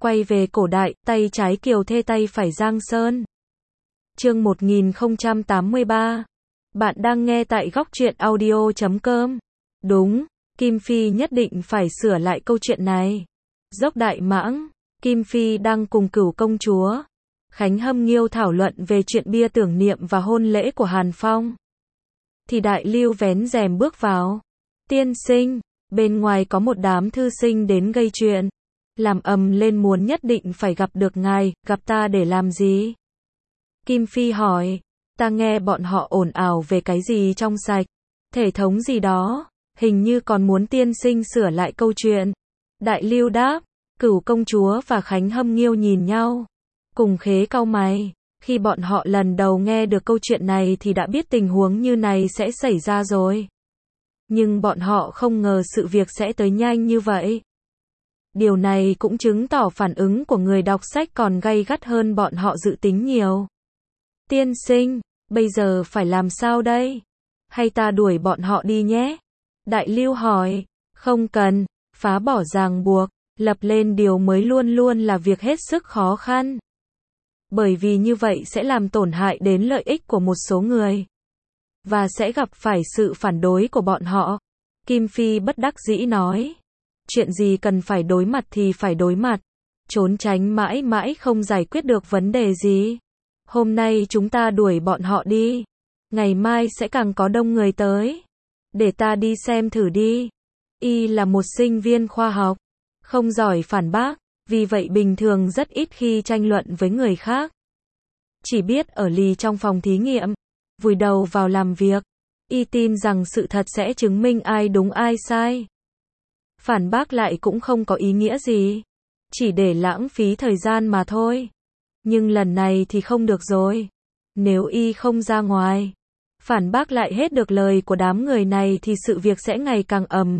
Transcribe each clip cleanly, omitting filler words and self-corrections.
Quay về cổ đại, tay trái Kiều Thê tay phải Giang Sơn. Chương 1083. Bạn đang nghe tại góc truyện audio.com. Đúng, Kim Phi nhất định phải sửa lại câu chuyện này. Dốc Đại Mãng, Kim Phi đang cùng Cửu công chúa Khánh Hâm Nghiêu thảo luận về chuyện bia tưởng niệm và hôn lễ của Hàn Phong. Thì Đại Lưu vén rèm bước vào. Tiên sinh, bên ngoài có một đám thư sinh đến gây chuyện. Làm ầm lên muốn nhất định phải gặp được ngài, gặp ta để làm gì? Kim Phi hỏi, ta nghe bọn họ ồn ào về cái gì trong sạch, thể thống gì đó, hình như còn muốn tiên sinh sửa lại câu chuyện. Đại Lưu đáp, Cửu công chúa và Khánh Hâm Nghiêu nhìn nhau, cùng khế cau mày. Khi bọn họ lần đầu nghe được câu chuyện này thì đã biết tình huống như này sẽ xảy ra rồi. Nhưng bọn họ không ngờ sự việc sẽ tới nhanh như vậy. Điều này cũng chứng tỏ phản ứng của người đọc sách còn gay gắt hơn bọn họ dự tính nhiều. Tiên sinh, bây giờ phải làm sao đây? Hay ta đuổi bọn họ đi nhé? Đại Lưu hỏi, không cần, phá bỏ ràng buộc, lập lên điều mới luôn luôn là việc hết sức khó khăn. Bởi vì như vậy sẽ làm tổn hại đến lợi ích của một số người. Và sẽ gặp phải sự phản đối của bọn họ. Kim Phi bất đắc dĩ nói. Chuyện gì cần phải đối mặt thì phải đối mặt. Trốn tránh mãi mãi không giải quyết được vấn đề gì. Hôm nay chúng ta đuổi bọn họ đi. Ngày mai sẽ càng có đông người tới. Để ta đi xem thử đi. Y là một sinh viên khoa học. Không giỏi phản bác. Vì vậy bình thường rất ít khi tranh luận với người khác. Chỉ biết ở lì trong phòng thí nghiệm. Vùi đầu vào làm việc. Y tin rằng sự thật sẽ chứng minh ai đúng ai sai. Phản bác lại cũng không có ý nghĩa gì. Chỉ để lãng phí thời gian mà thôi. Nhưng lần này thì không được rồi. Nếu Y không ra ngoài, phản bác lại hết được lời của đám người này thì sự việc sẽ ngày càng ầm.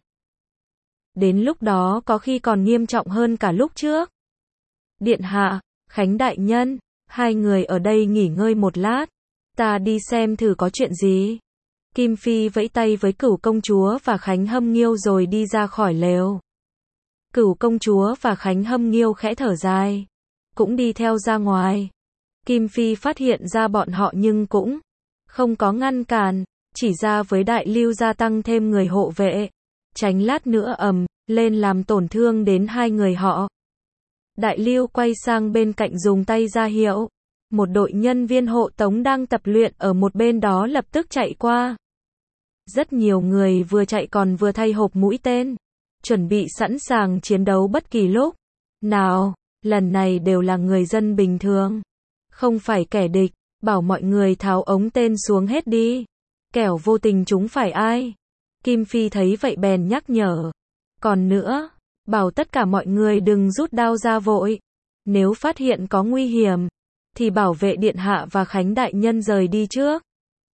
Đến lúc đó có khi còn nghiêm trọng hơn cả lúc trước. Điện hạ, Khánh đại nhân, hai người ở đây nghỉ ngơi một lát. Ta đi xem thử có chuyện gì. Kim Phi vẫy tay với Cửu công chúa và Khánh Hâm Nghiêu rồi đi ra khỏi lều. Cửu công chúa và Khánh Hâm Nghiêu khẽ thở dài, cũng đi theo ra ngoài. Kim Phi phát hiện ra bọn họ nhưng cũng không có ngăn cản, chỉ ra với Đại Lưu gia tăng thêm người hộ vệ, tránh lát nữa ầm lên làm tổn thương đến hai người họ. Đại Lưu quay sang bên cạnh dùng tay ra hiệu. Một đội nhân viên hộ tống đang tập luyện ở một bên đó lập tức chạy qua. Rất nhiều người vừa chạy còn vừa thay hộp mũi tên, chuẩn bị sẵn sàng chiến đấu bất kỳ lúc nào. Lần này đều là người dân bình thường, không phải kẻ địch. Bảo mọi người tháo ống tên xuống hết đi, kẻo vô tình chúng phải ai. Kim Phi thấy vậy bèn nhắc nhở. Còn nữa, bảo tất cả mọi người đừng rút đao ra vội. Nếu phát hiện có nguy hiểm, thì bảo vệ điện hạ và Khánh đại nhân rời đi trước.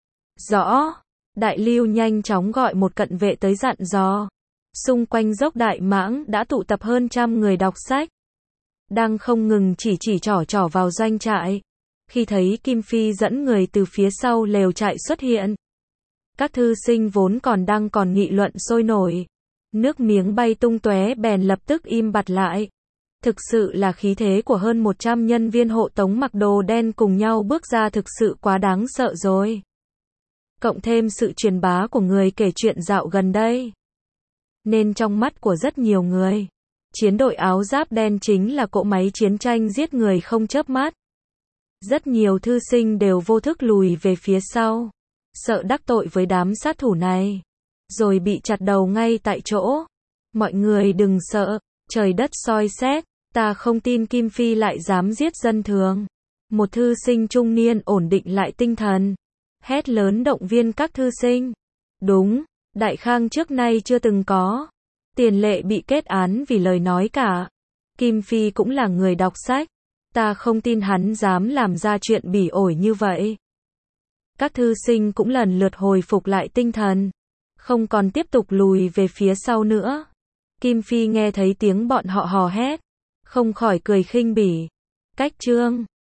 Rõ. Đại Lưu nhanh chóng gọi một cận vệ tới dặn dò. Xung quanh dốc Đại Mãng đã tụ tập hơn trăm người đọc sách, đang không ngừng chỉ trỏ vào doanh trại. Khi thấy Kim Phi dẫn người từ phía sau lều trại xuất hiện, các thư sinh vốn còn nghị luận sôi nổi, nước miếng bay tung tóe bèn lập tức im bặt lại. Thực sự là khí thế của hơn 100 nhân viên hộ tống mặc đồ đen cùng nhau bước ra thực sự quá đáng sợ rồi. Cộng thêm sự truyền bá của người kể chuyện dạo gần đây, nên trong mắt của rất nhiều người, chiến đội áo giáp đen chính là cỗ máy chiến tranh giết người không chớp mắt. Rất nhiều thư sinh đều vô thức lùi về phía sau, sợ đắc tội với đám sát thủ này, rồi bị chặt đầu ngay tại chỗ. Mọi người đừng sợ, trời đất soi xét, ta không tin Kim Phi lại dám giết dân thường. Một thư sinh trung niên ổn định lại tinh thần, hét lớn động viên các thư sinh. Đúng, Đại Khang trước nay chưa từng có tiền lệ bị kết án vì lời nói cả. Kim Phi cũng là người đọc sách, ta không tin hắn dám làm ra chuyện bỉ ổi như vậy. Các thư sinh cũng lần lượt hồi phục lại tinh thần, không còn tiếp tục lùi về phía sau nữa. Kim Phi nghe thấy tiếng bọn họ hò hét, không khỏi cười khinh bỉ. Cách chương